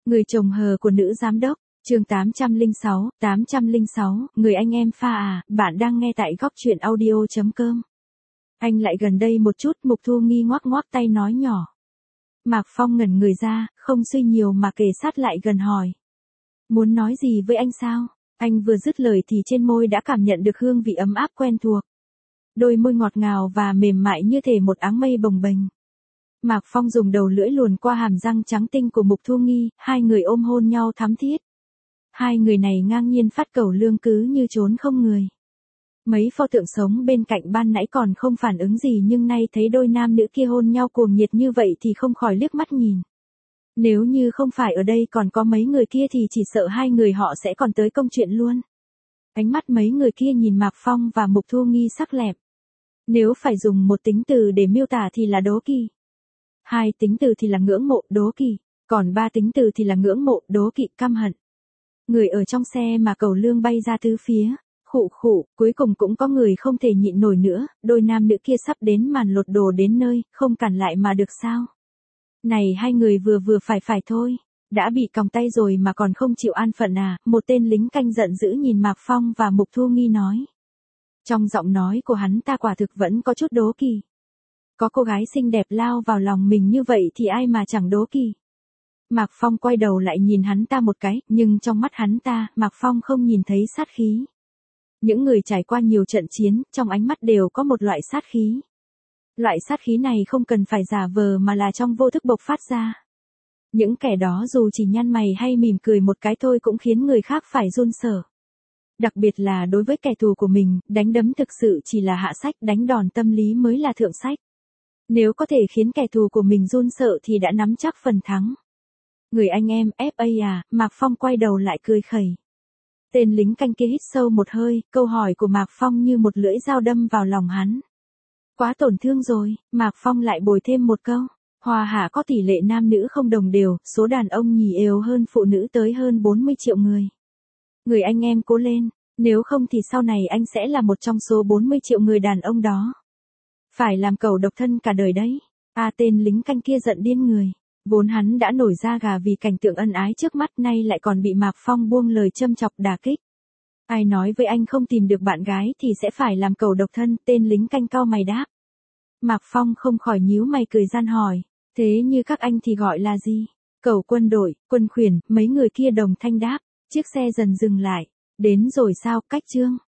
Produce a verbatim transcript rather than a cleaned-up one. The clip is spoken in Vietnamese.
Người chồng hờ của nữ giám đốc, chương tám trăm lẻ sáu, tám trăm lẻ sáu, người anh em pha à, bạn đang nghe tại góc truyện audio chấm com. Anh lại gần đây một chút, Mục Thu Nghi ngoắc ngoắc tay nói nhỏ. Mạc Phong ngẩn người ra, không suy nhiều mà kề sát lại gần hỏi. Muốn nói gì với anh sao? Anh vừa dứt lời thì trên môi đã cảm nhận được hương vị ấm áp quen thuộc. Đôi môi ngọt ngào và mềm mại như thể một áng mây bồng bềnh. Mạc Phong dùng đầu lưỡi luồn qua hàm răng trắng tinh của Mục Thu Nghi, hai người ôm hôn nhau thắm thiết. Hai người này ngang nhiên phát cẩu lương cứ như trốn không người. Mấy pho tượng sống bên cạnh ban nãy còn không phản ứng gì nhưng nay thấy đôi nam nữ kia hôn nhau cuồng nhiệt như vậy thì không khỏi liếc mắt nhìn. Nếu như không phải ở đây còn có mấy người kia thì chỉ sợ hai người họ sẽ còn tới công chuyện luôn. Ánh mắt mấy người kia nhìn Mạc Phong và Mục Thu Nghi sắc lẹm. Nếu phải dùng một tính từ để miêu tả thì là đố kỵ. Hai tính từ thì là ngưỡng mộ, đố kỵ, còn ba tính từ thì là ngưỡng mộ, đố kỵ, căm hận. Người ở trong xe mà cẩu lương bay ra tứ phía, khụ khụ, cuối cùng cũng có người không thể nhịn nổi nữa, đôi nam nữ kia sắp đến màn lột đồ đến nơi, không cản lại mà được sao? Này hai người vừa vừa phải phải thôi, đã bị còng tay rồi mà còn không chịu an phận à, một tên lính canh giận dữ nhìn Mạc Phong và Mục Thu Nghi nói. Trong giọng nói của hắn ta quả thực vẫn có chút đố kỵ. Có cô gái xinh đẹp lao vào lòng mình như vậy thì ai mà chẳng đố kỵ. Mạc Phong quay đầu lại nhìn hắn ta một cái, nhưng trong mắt hắn ta, Mạc Phong không nhìn thấy sát khí. Những người trải qua nhiều trận chiến, trong ánh mắt đều có một loại sát khí. Loại sát khí này không cần phải giả vờ mà là trong vô thức bộc phát ra. Những kẻ đó dù chỉ nhăn mày hay mỉm cười một cái thôi cũng khiến người khác phải run sợ. Đặc biệt là đối với kẻ thù của mình, đánh đấm thực sự chỉ là hạ sách, đánh đòn tâm lý mới là thượng sách. Nếu có thể khiến kẻ thù của mình run sợ thì đã nắm chắc phần thắng. Người anh em, ép a à, Mạc Phong quay đầu lại cười khẩy. Tên lính canh kia hít sâu một hơi, câu hỏi của Mạc Phong như một lưỡi dao đâm vào lòng hắn. Quá tổn thương rồi, Mạc Phong lại bồi thêm một câu. Hoa Hạ có tỷ lệ nam nữ không đồng đều, số đàn ông nhì ều hơn phụ nữ tới hơn bốn mươi triệu người. Người anh em cố lên, nếu không thì sau này anh sẽ là một trong số bốn mươi triệu người đàn ông đó. Phải làm cẩu độc thân cả đời đấy. À, tên lính canh kia giận điên người. Vốn hắn đã nổi da gà vì cảnh tượng ân ái trước mắt, nay lại còn bị Mạc Phong buông lời châm chọc đả kích. Ai nói với anh không tìm được bạn gái thì sẽ phải làm cẩu độc thân, tên lính canh cau mày đáp. Mạc Phong không khỏi nhíu mày cười gian hỏi, thế như các anh thì gọi là gì? Cẩu quân đội, quân khuyển, mấy người kia đồng thanh đáp. Chiếc xe dần dừng lại. Đến rồi sao, Cách Trương?